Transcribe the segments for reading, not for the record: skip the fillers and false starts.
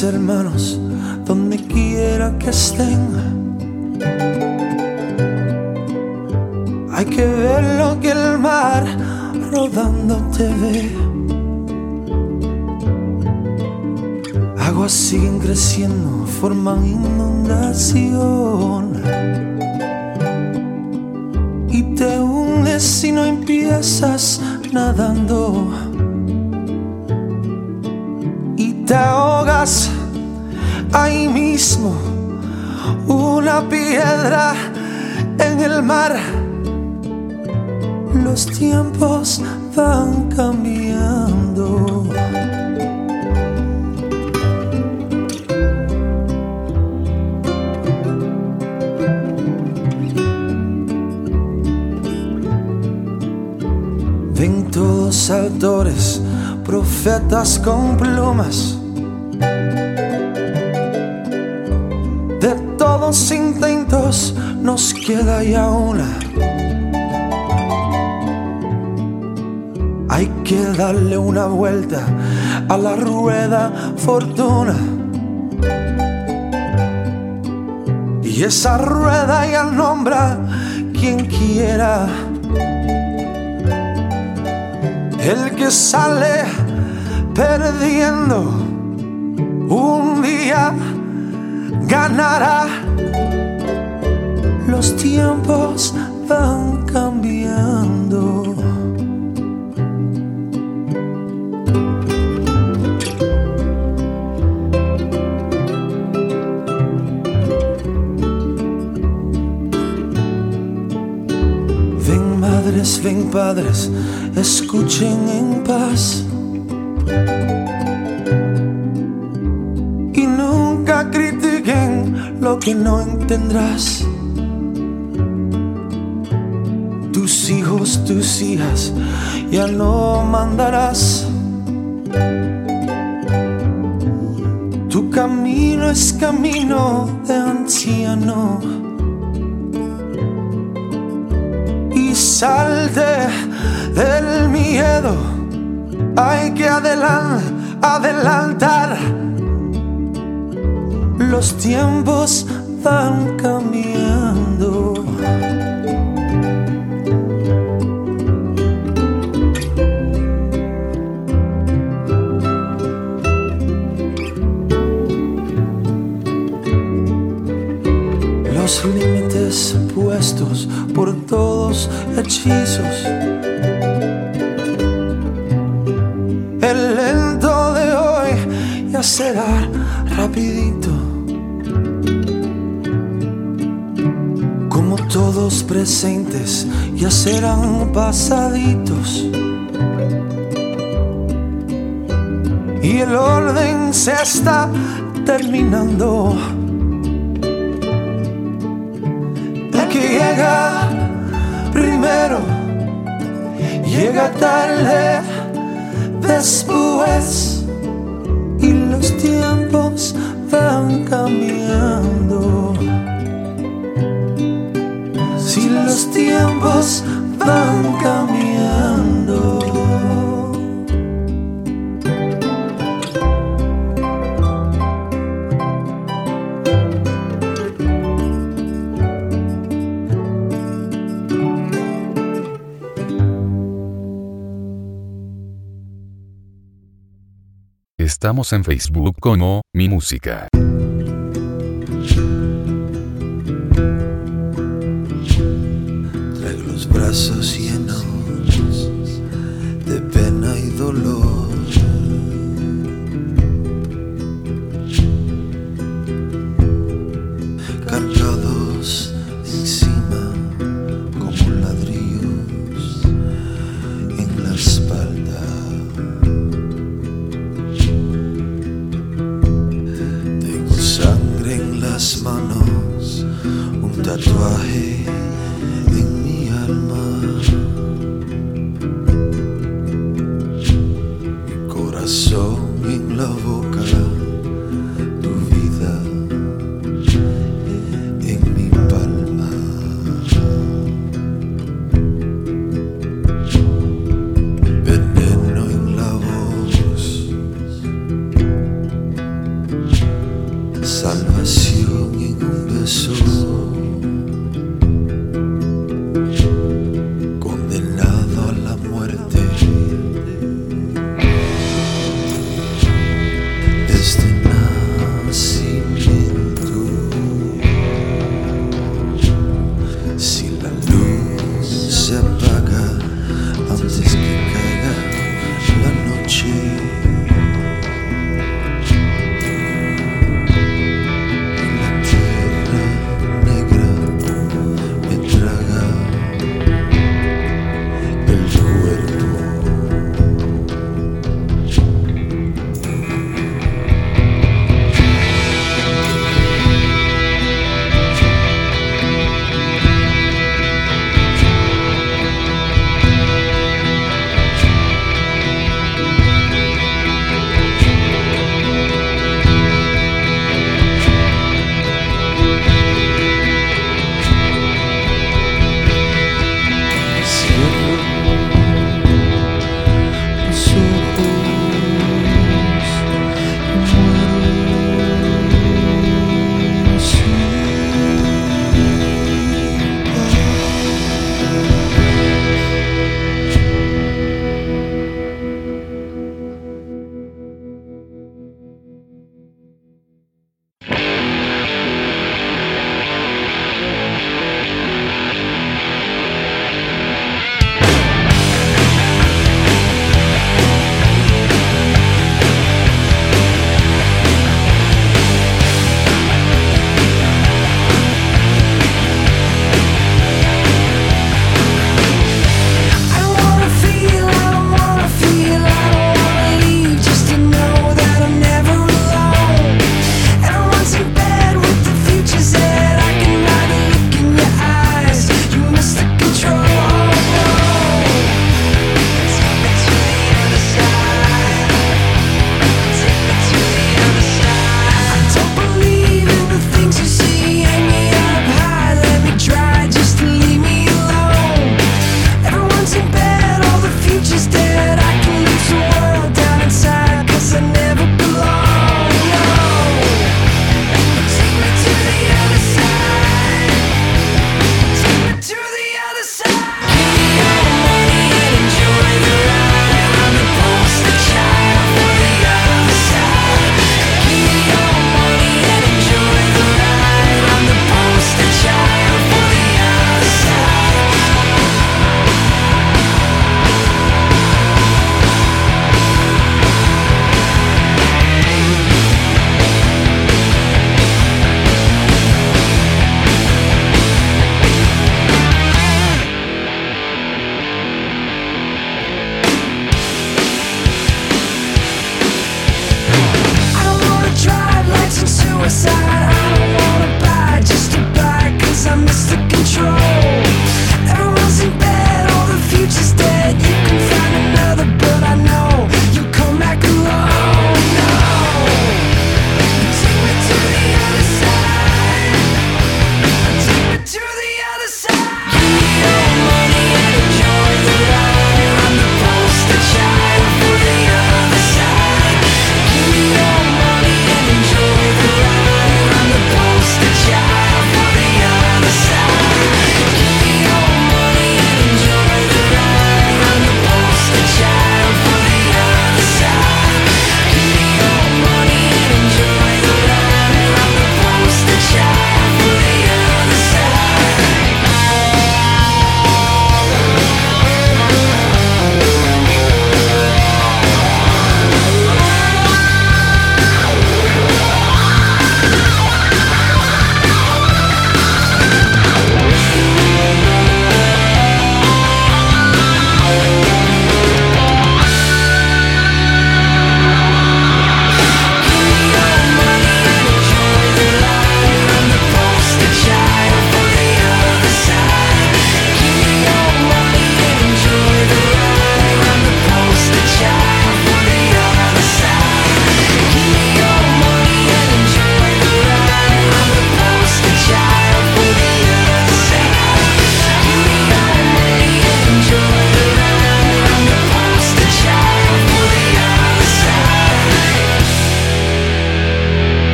mis hermanos, donde quiera que estén. Hay que ver lo que el mar rodando te ve. Aguas siguen creciendo, forman inundación y te hundes si no empiezas nadando. Y te ahogas ahí mismo, una piedra en el mar. Los tiempos van cambiando. Ven todos autores, profetas con plumas. De todos intentos nos queda ya una. Hay que darle una vuelta a la rueda fortuna. Y esa rueda ya nombra quien quiera. El que sale perdiendo un día ganará. Los tiempos van cambiando. Ven madres, ven padres, escuchen en paz. Y nunca critiquen lo que no entenderás. Tus hijos, tus hijas, ya no mandarás. Tu camino es camino de anciano. Y salte del miedo, hay que adelantar. Los tiempos van cambiando. Los límites puestos por todos hechizos. El lento de hoy ya será rapidito. Como todos presentes ya serán pasaditos. Y el orden se está terminando. El que llega primero llega tarde después. Y los tiempos van cambiando. Si los tiempos van cambiando. Estamos en Facebook como Mi Música. Traigo los brazos llenos de pena y dolor. Cargados encima como ladrillos en la espalda. Las manos, un tatuaje en mi alma, mi corazón en la boca, tu vida en mi palma. Veneno en la voz,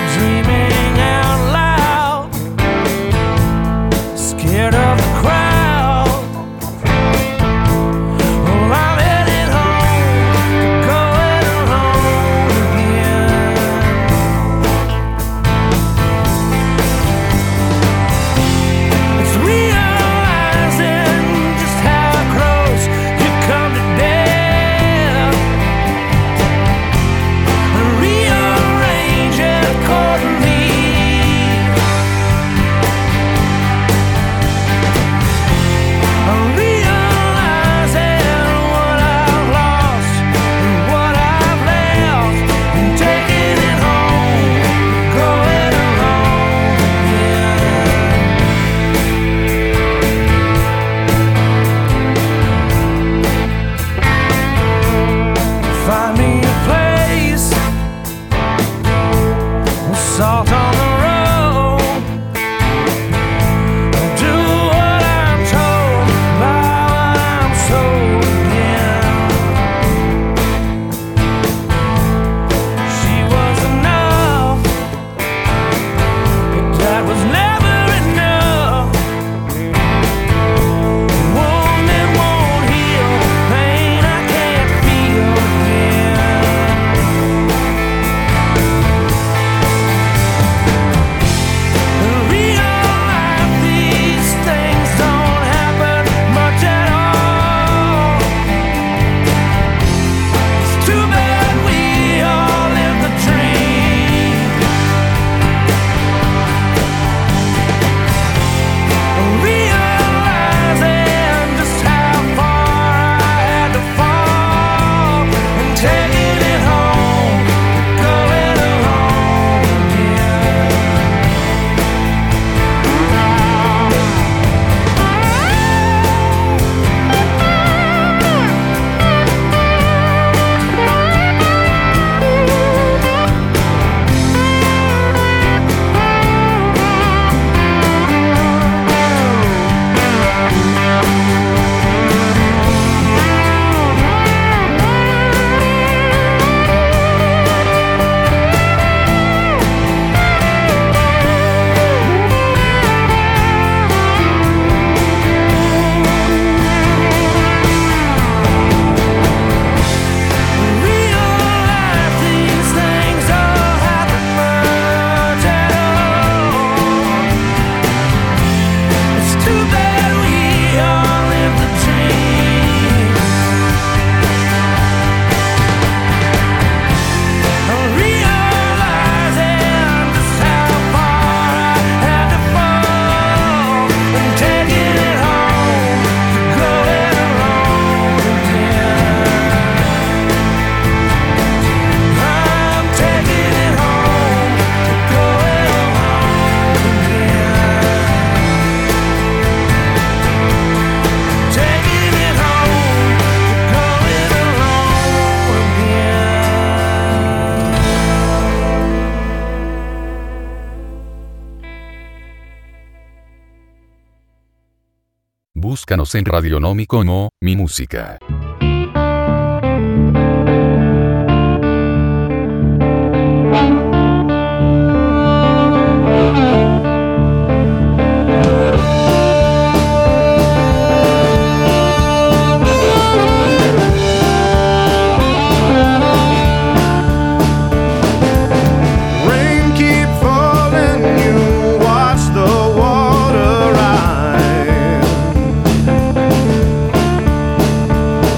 dreaming out loud, scared of the crowd. Oh, I'm headed home, going alone again. It's realizing just how close you've come to death, rearranging accordingly. I'm realizing what I've lost and what I've left, and taking it home, going alone again. Find me a place with salt on the road. Do what I'm told, buy what I'm sold again. She was enough, but that was never enough. Wound that won't heal, pain I can't feel again. Real life, these things don't happen much at all. It's too bad we all live the dream. Realizing just how far I had to fall, and taking it home, going alone again. Real life, these things don't happen much at all. It's too bad we all live the dream. I'm realizing just how far I had to fall, and taking it home, going alone again. I'm taking it home, going alone again. Taking it home, going alone again. Búscanos en Radionomi como Mi Música. Rain keep falling, you watch the water rise.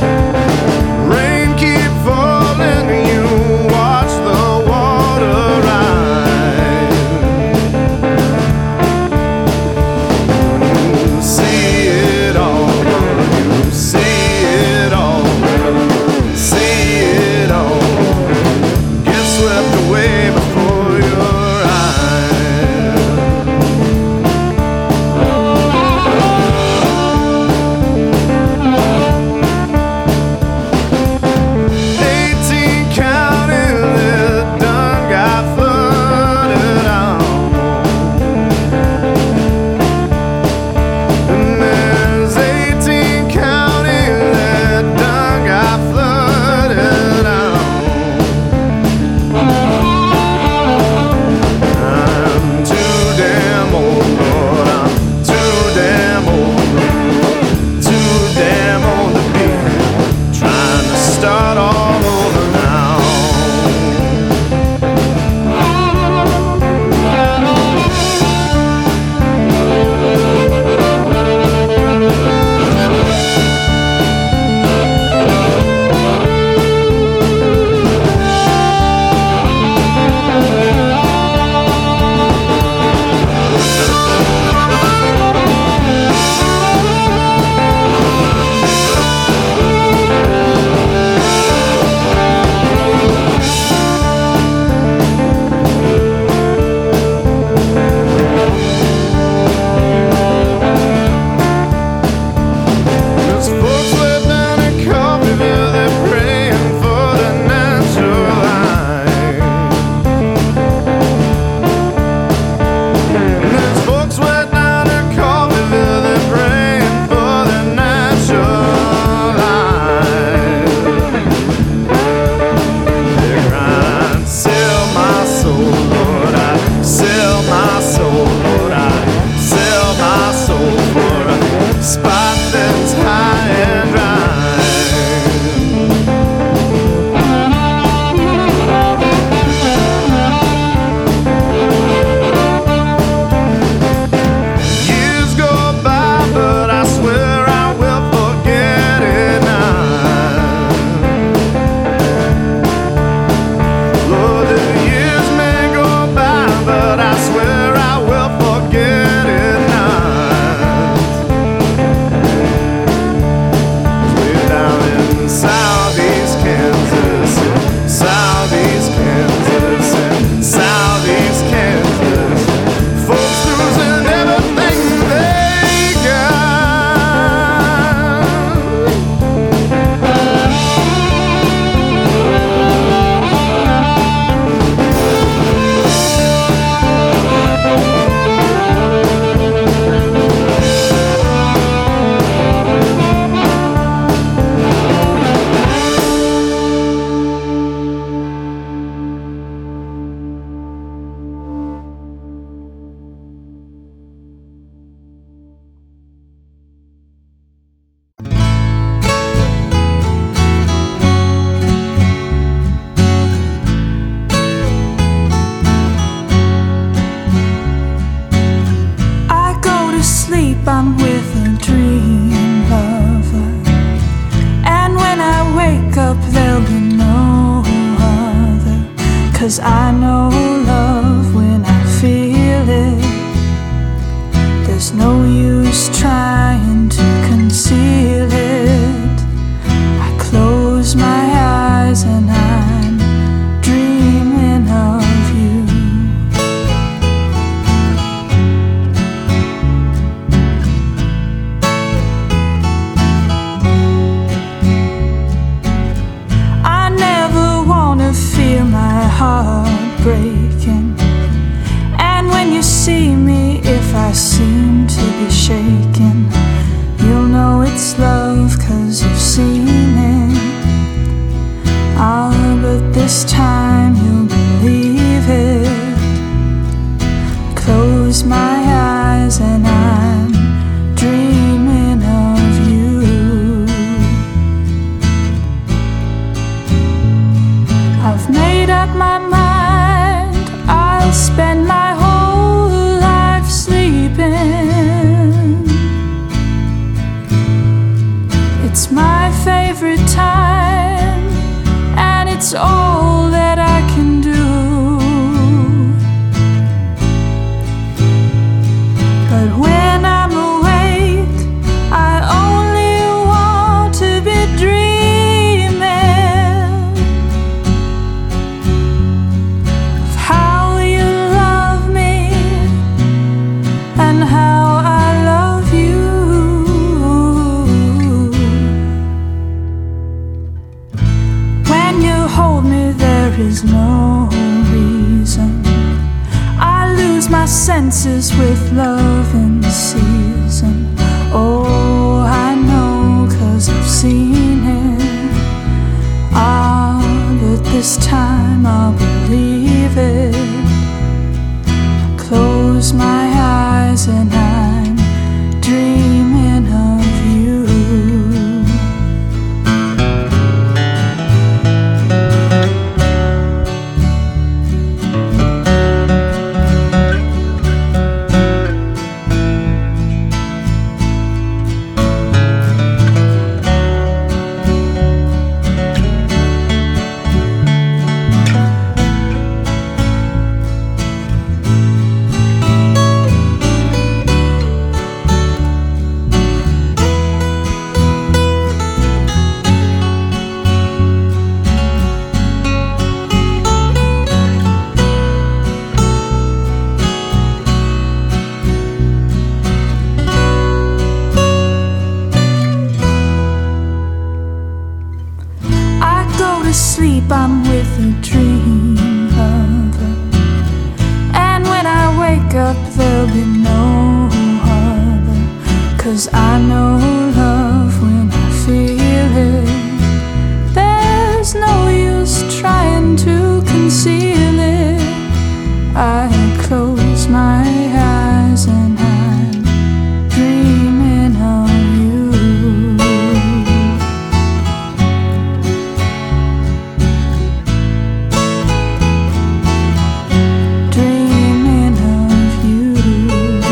I'm with a dream lover, and when I wake up there'll be no other, 'cause I know love when I feel it. There's no use trying to conceal it. I close my eyes and I'm dreaming of you. I never wanna feel my heart breaking, and when you see me, if I seem to be shaking, you'll know it's love 'cause you've seen it. Ah, but this time you'll believe it. Close my eyes and I'm dreaming of you. I've made up my mind, I'll spend my whole life sleeping. It's my favorite time, and it's all that I can do. But when I'm awake, I only want to be dreaming of how you love me and how I love you. When you hold me, there is no reason. I lose my senses with love in season. Oh, I know 'cause I've seen it. Ah, but this time I'll believe it. Close my eyes and I'm dreaming of you. Sleep, I'm with a dream lover, and when I wake up there'll be no other, 'cause I know love when I feel it. There's no use trying to conceal it. I close my eyes and I'm dreaming of you. Dreaming of you.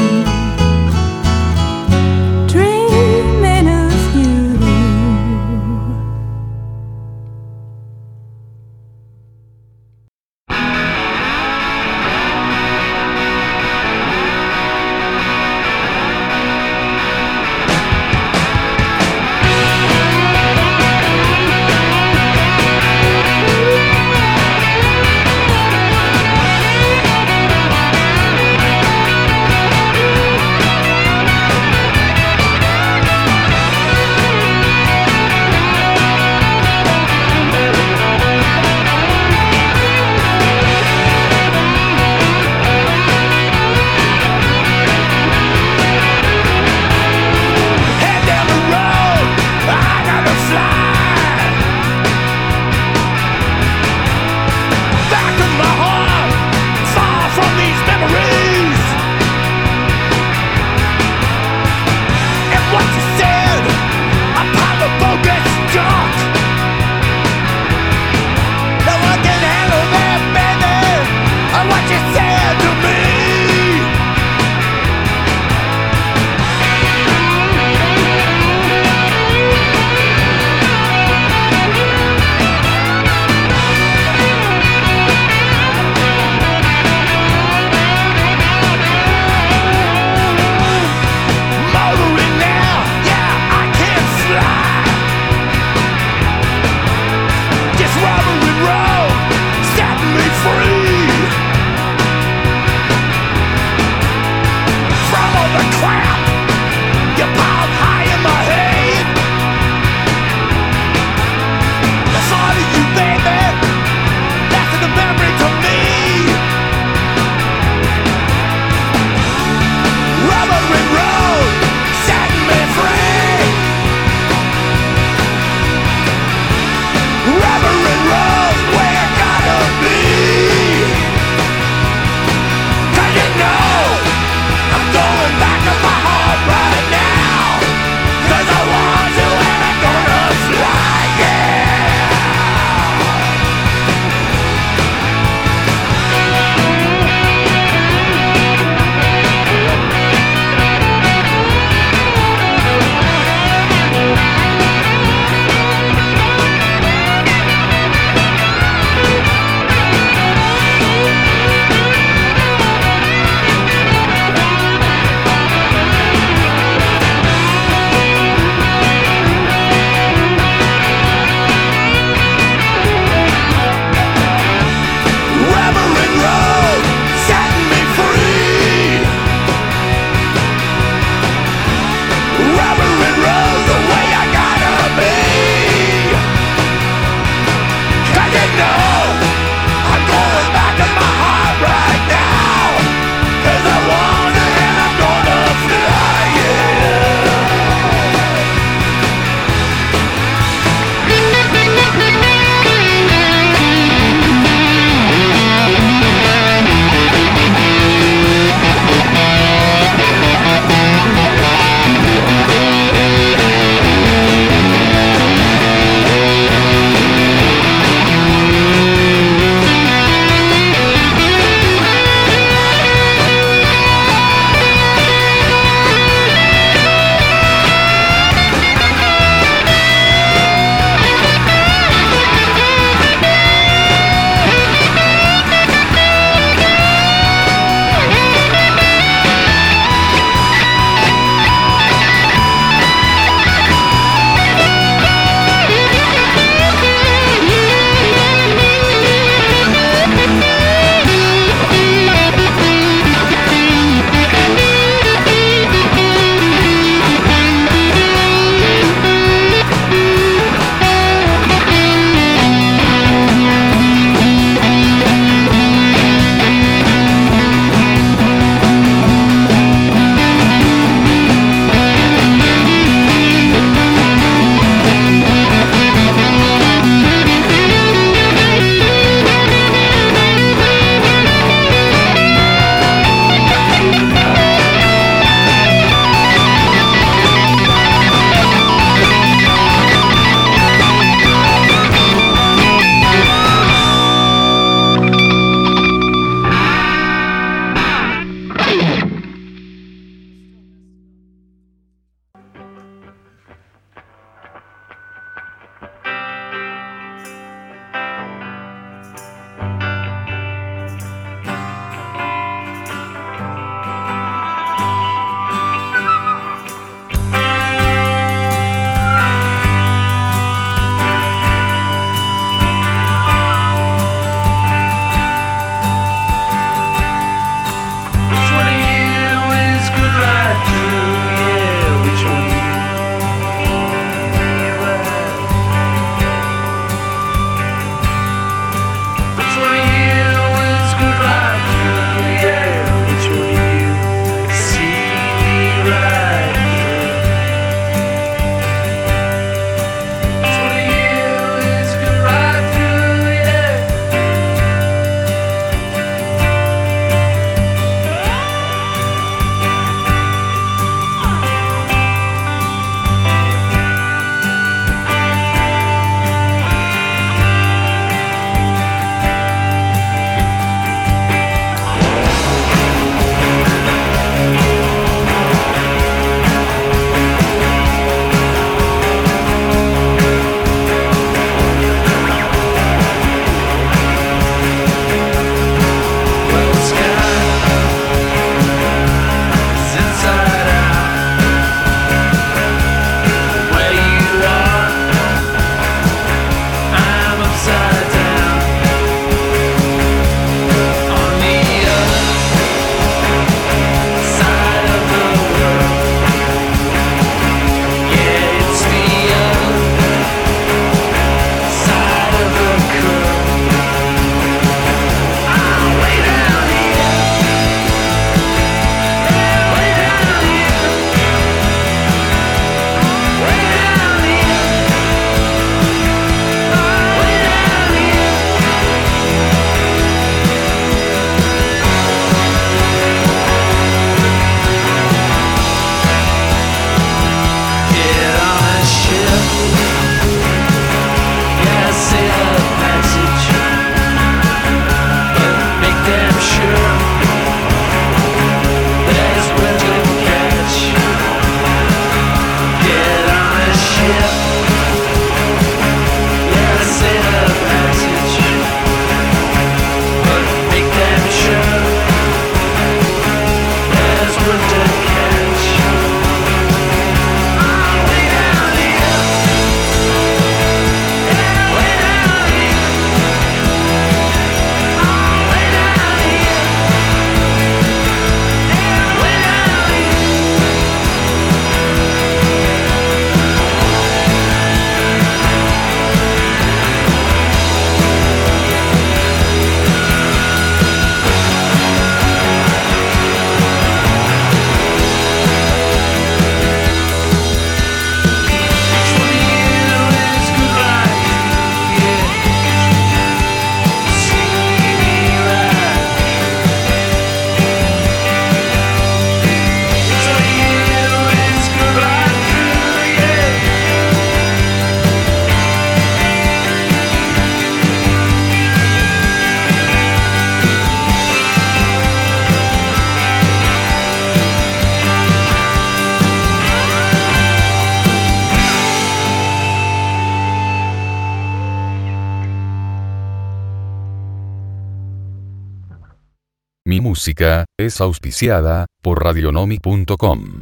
música es auspiciada por Radionomic.com.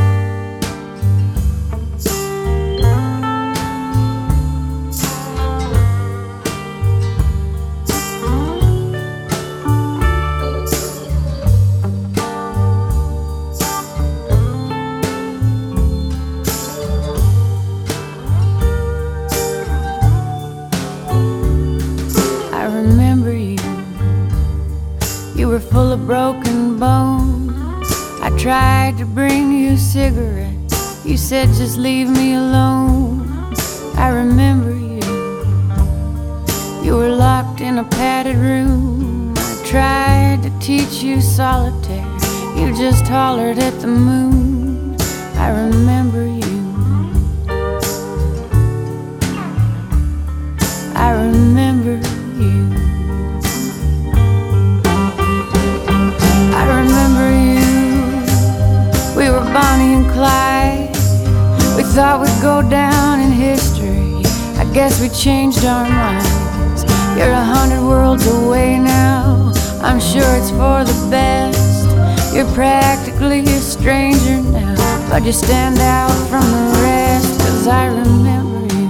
Full of broken bones. I tried to bring you cigarettes. You said just leave me alone. I remember you. You were locked in a padded room. I tried to teach you solitaire. You just hollered at the moon. I remember you. I remember you. Bonnie and Clyde, we thought we'd go down in history. I guess we changed our minds. You're 100 worlds away now. I'm sure it's for the best. You're practically a stranger now, but you stand out from the rest. 'Cause I remember you.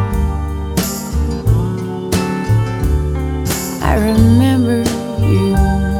I remember you.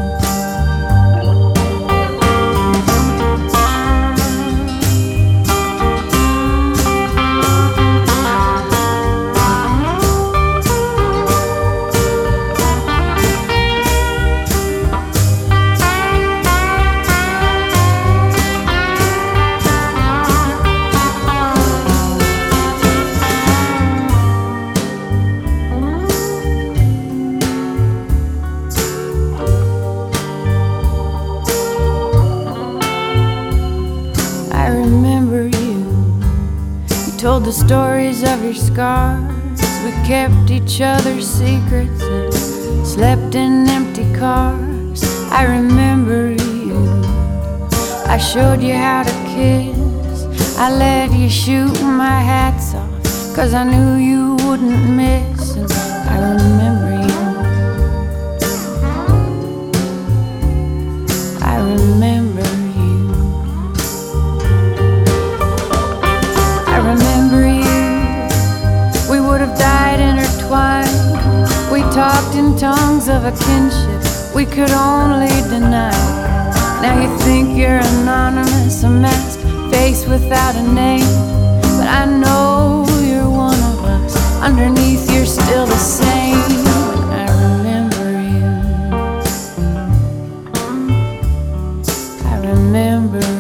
Told the stories of your scars. We kept each other's secrets and slept in empty cars. I remember you. I showed you how to kiss. I let you shoot my hats off, 'cause I knew you wouldn't miss. And I remember you. I remember you. I remember you. We would have died intertwined. We talked in tongues of a kinship we could only deny. Now you think you're anonymous, a masked face without a name. But I know you're one of us. Underneath you're still the same. I remember you. I remember you.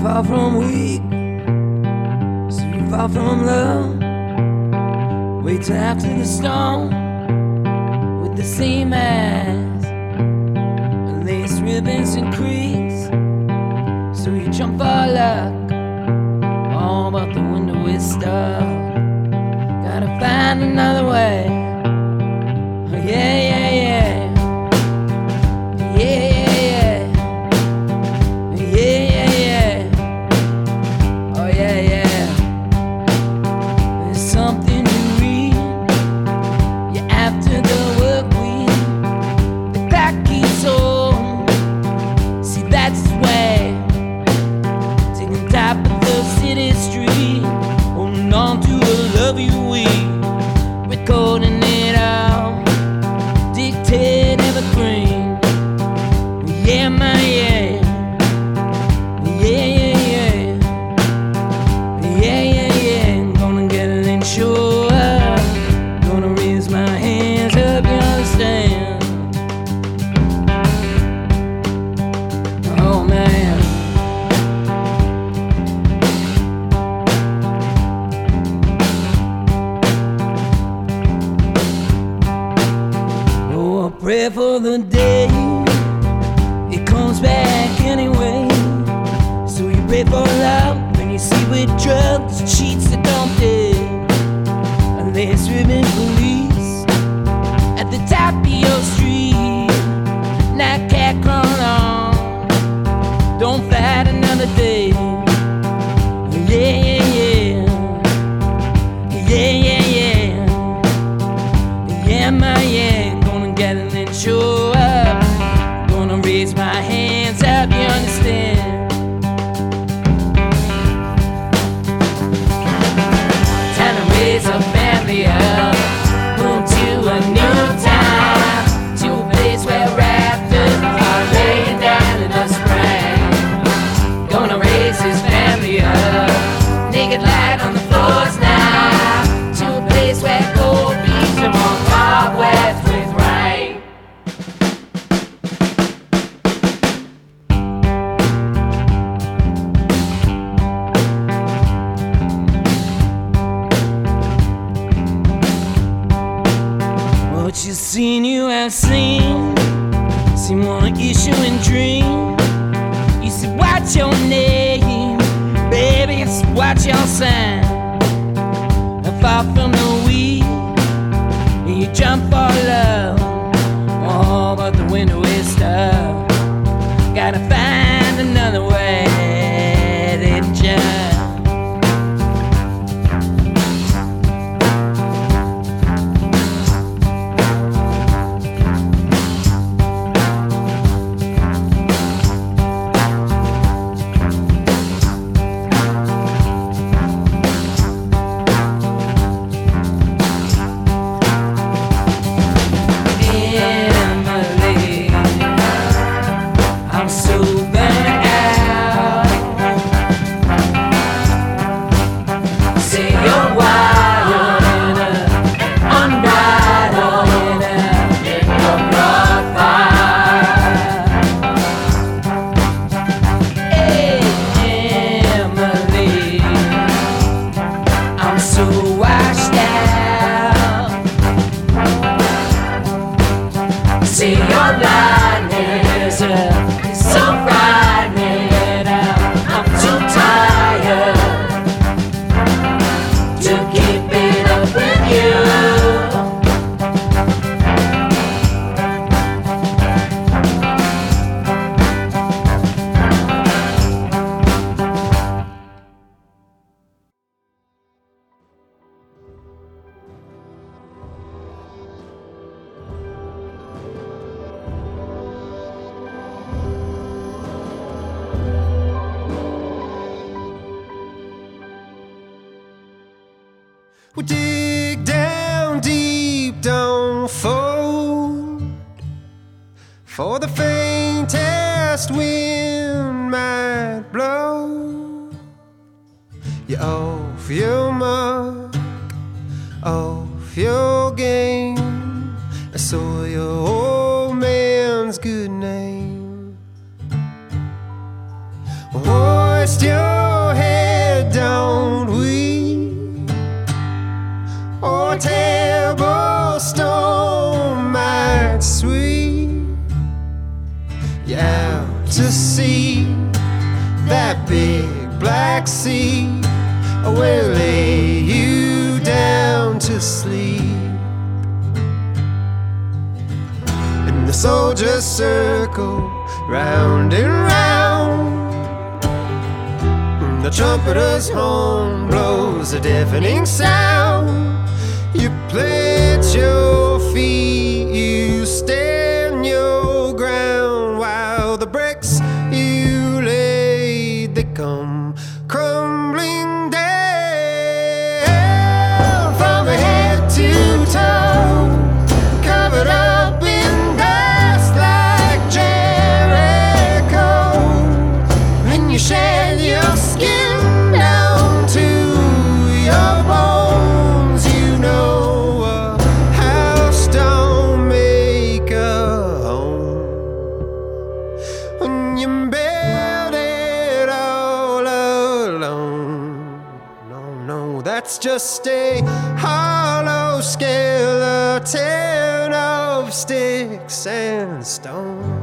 far from weak, so far from love. Wait till after the storm with the same eyes and lace ribbons and creeks. So you jump for luck, all but the window is stuck. Gotta find another way. Oh, yeah, yeah, yeah. Yeah, yeah, yeah. Yeah, yeah, yeah. Oh, yeah, yeah. There's something to read. You're after the work week. The clock keeps on. See, that's the way. Taking top of the city street, holding on to a love you week. Recording it all, dictate evergreen. Yeah, my yeah. Yeah, yeah, yeah. Yeah, yeah, yeah. Gonna get it and show up. Gonna raise my hands up, you understand? Oh, man. Oh, I pray for the day it comes back anyway. So you pray for love when you see with drugs and cheats that don't pay. And lace ribbon police at the top of your street. Night cat crawling on, don't fight another day. Yeah, yeah, yeah. Yeah, yeah, yeah. Yeah, my yeah. Gonna get it and show up. Gonna raise my hands up, you understand? Time to raise a family up. Move to a new town, to a place where rafters are laying down in the spring. Gonna raise his family up. Naked light on the floors now, to a place where cold beats are more cobwebs with rain. What you seen, you have seen. See more issue and dream. You said, what's your name? Baby, it's what's your sign? Far from the weed, and you jump for love. Oh, but the window is stuck. Gotta find another way to jump. Emily, I'm so burnt out. Say you're wild and unbridled in your blood fire. Hey, Emily, I'm so washed out. See your blindness is so frightening. I'm too tired to keep it up with you. We dig down deep, don't fold. For the faintest wind might blow you off your mark, off your game. I saw your old man's good name. Hoist your to see that big black sea will lay you down to sleep. And the soldiers circle round and round. The trumpeter's horn blows a deafening sound. You plant your feet, you stand your ground, while the bricks you laid, they come crumbling down. From head to toe, covered up in dust like Jericho. When you shed your skin down to your bones, you know a house don't make a home. When you build it all alone, no, that's just a hollow skeleton of sticks and stones.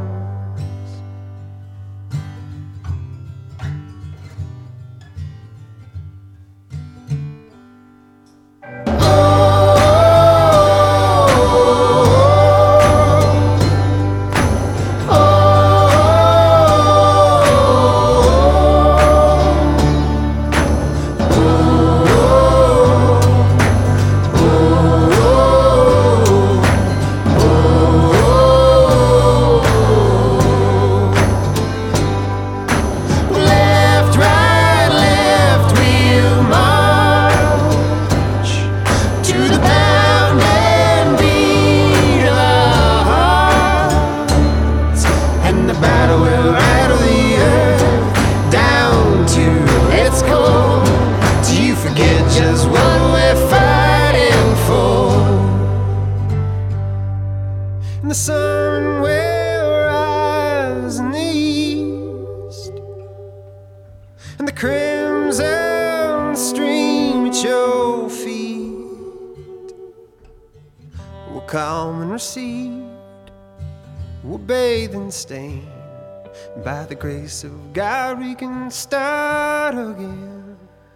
The sun will rise in the east, and the crimson stream at your feet will calm and recede, will bathe and stain. By the grace of God we can start again.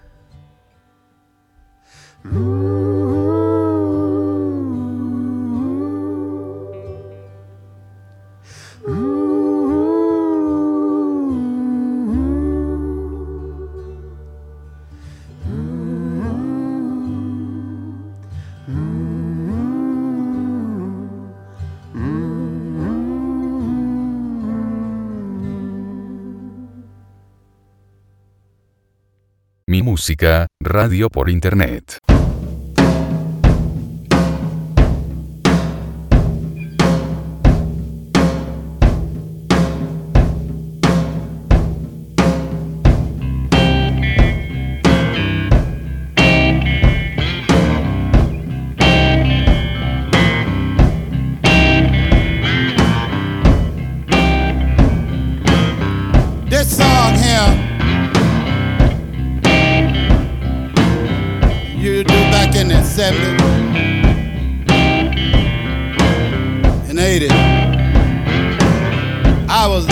Mi música, radio por internet. This song here you do back in the 70s and 80s. I was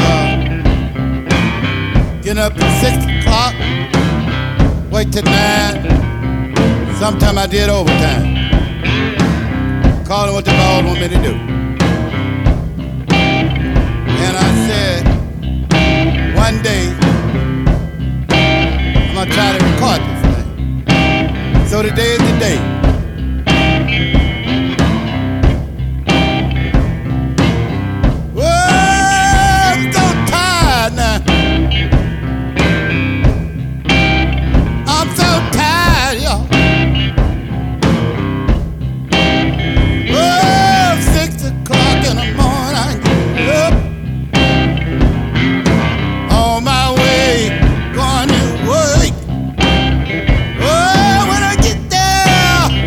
getting up at 6 o'clock, wait till 9. Sometime I did overtime, calling what the boss want me to do. And I said, one day I'm gonna try to record this. So today is the day. Whoa, I'm so tired now. I'm so tired, y'all. Whoa, 6 o'clock in the morning, I get up on my way, going to work. Oh, when I get there,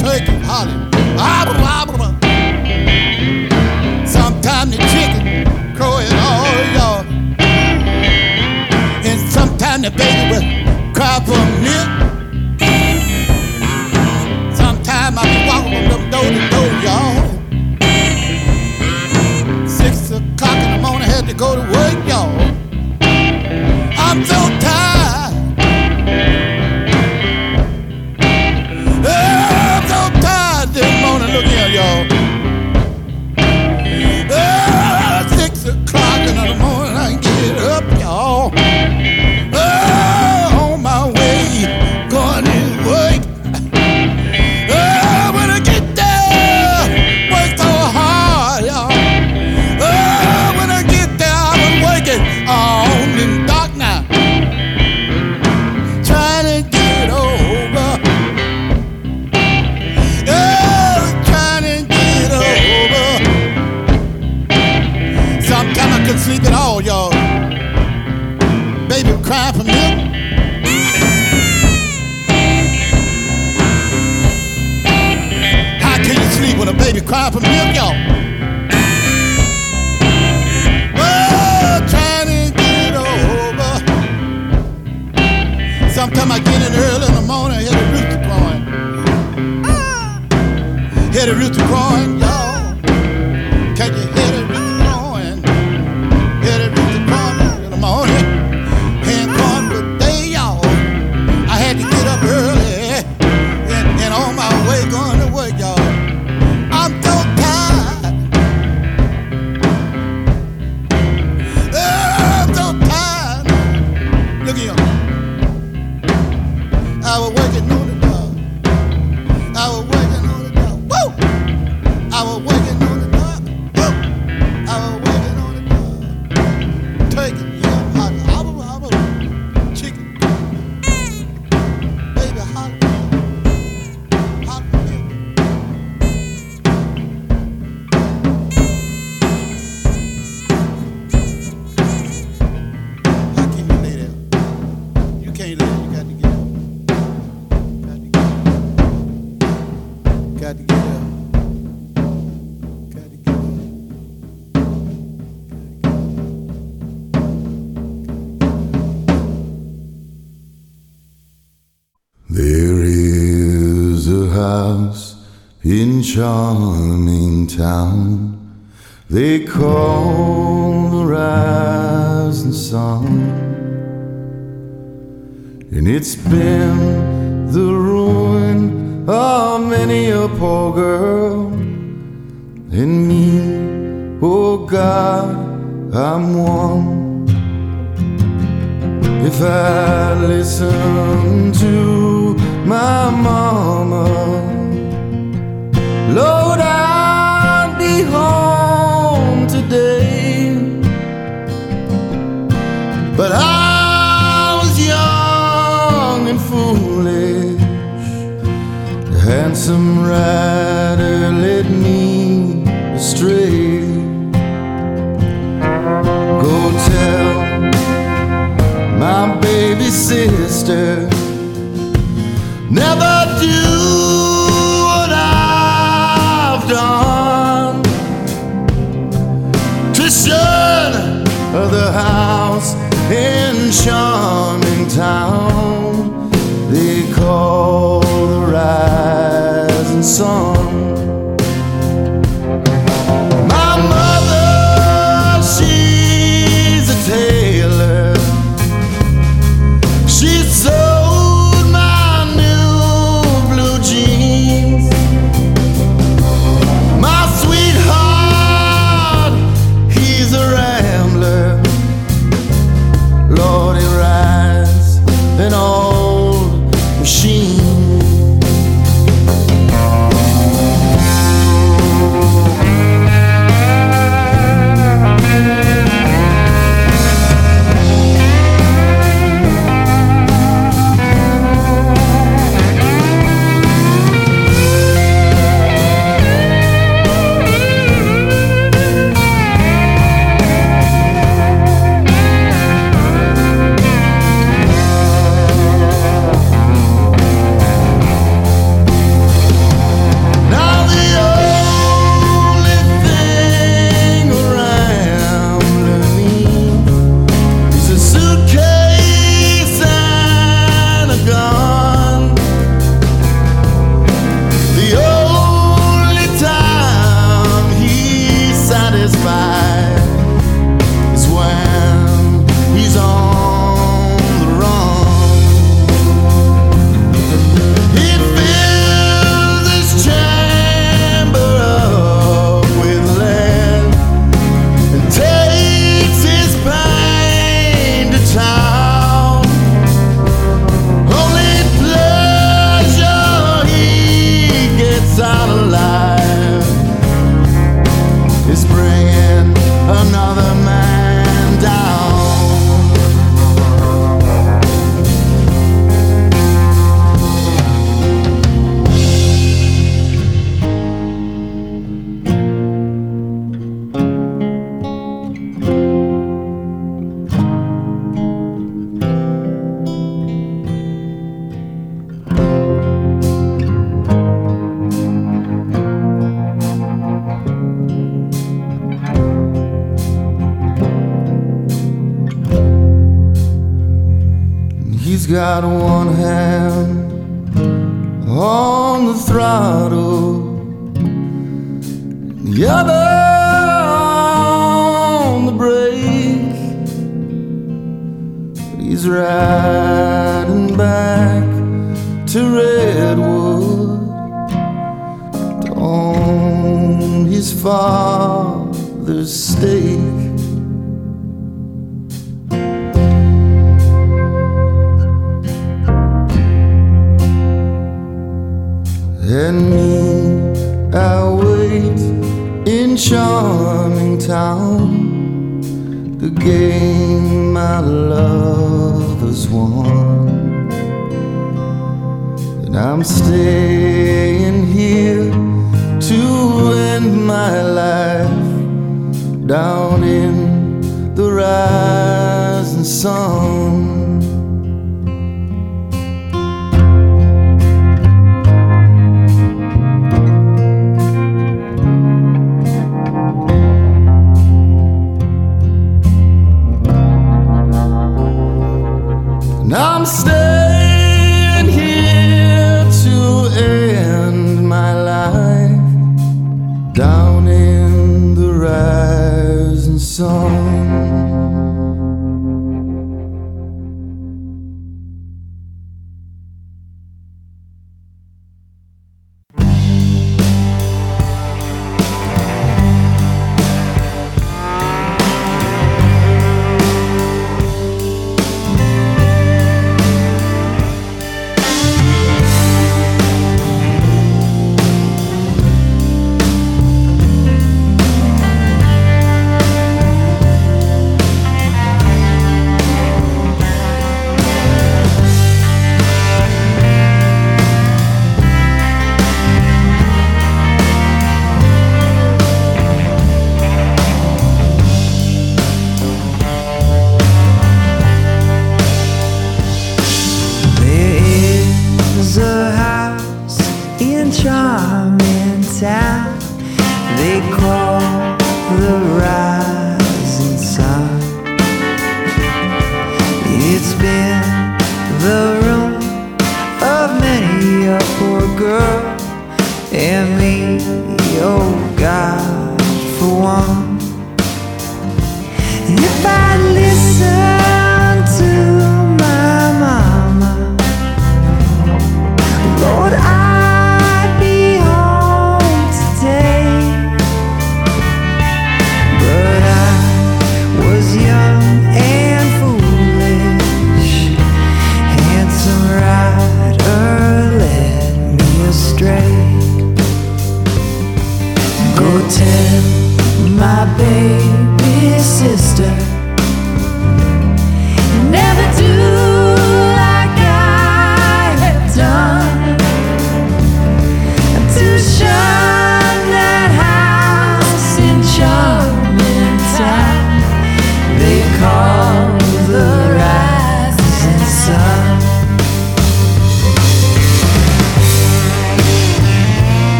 turkey hollering. Sometimes the chicken crowing all yard. And sometimes the baby will cry for milk. Sometimes I be walking from door to door, y'all. 6 o'clock in the morning, had to go to work, y'all. I'm so tired. I'm so tired this morning. Look here, y'all. 6 o'clock in the morning, I get up, y'all. On my way, going to work. When I get there, work so hard, y'all. When I get there, I was working on the dock now, trying to get over. Trying to get over. Sometimes I couldn't sleep at all, y'all. Baby crying for milk. How can you sleep when a baby crying for milk, y'all? Trying to get over. Sometimes I get in early in the morning, hear the rooster crowing. Hear the rooster crowing, y'all. Can you hear the rooster crowing? Hear the rooster crowing in the morning. Ain't going for day, y'all. I had to get up early and on my way going to work, y'all. I'm so tired. I'm so tired. Look at y'all. I was working on the dog. I was working on the dog. Woo! I was working on the dog. Woo! I was working on the dog. Turkey, yeah, hot, chicken, baby, hot, hot milk. How can you lay there? You can't lay there. You got to get up. Got to get up. Got to get up. There is a house in charming town they call the rising sun, and it's been the ruin of many a poor girl, and me, oh God, I'm one. If I listen to my mama, Lord, I'd be home today. But I was young and foolish. The handsome rider led me astray. Go tell my baby sister, never do what I've done. To shun the house in charming town they call the rising sun. My mother, she's a tailor. She sewed my new blue jeans. My sweetheart, he's a rambler. Lord, he rides an old machine. another man down. He's got one hand on the throttle, the other on the brake. He's riding back to Redwood to own his father's stake. And me, I wait in charming town, the game my love has won. And I'm staying here to end my life down in the rising sun. I'm staying here to end my life down in the rising sun.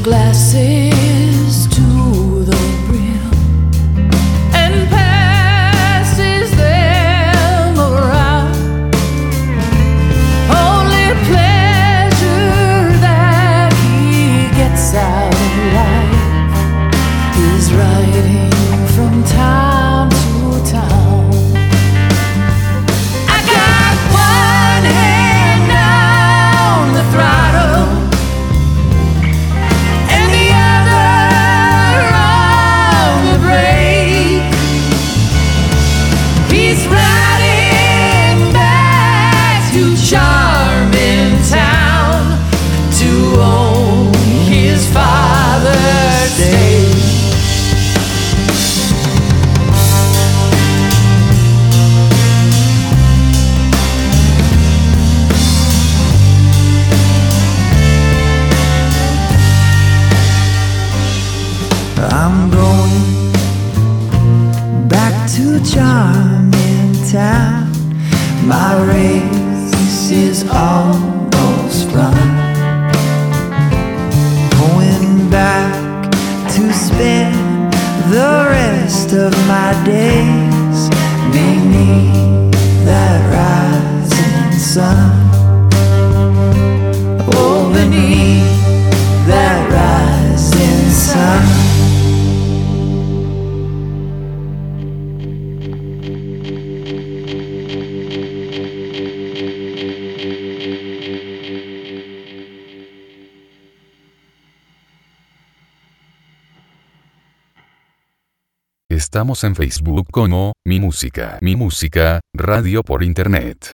glasses to the brim and passes them around. Only pleasure that he gets out of life is riding from town to town. I got one hand on the throttle and the other on the brake. He's riding back to charming town to own his father's day. I'm going back to charming town. My race is almost run. Going back to spend the rest of my days beneath that rising sun. Oh, beneath that rising sun. Estamos en Facebook como Mi Música Radio por Internet.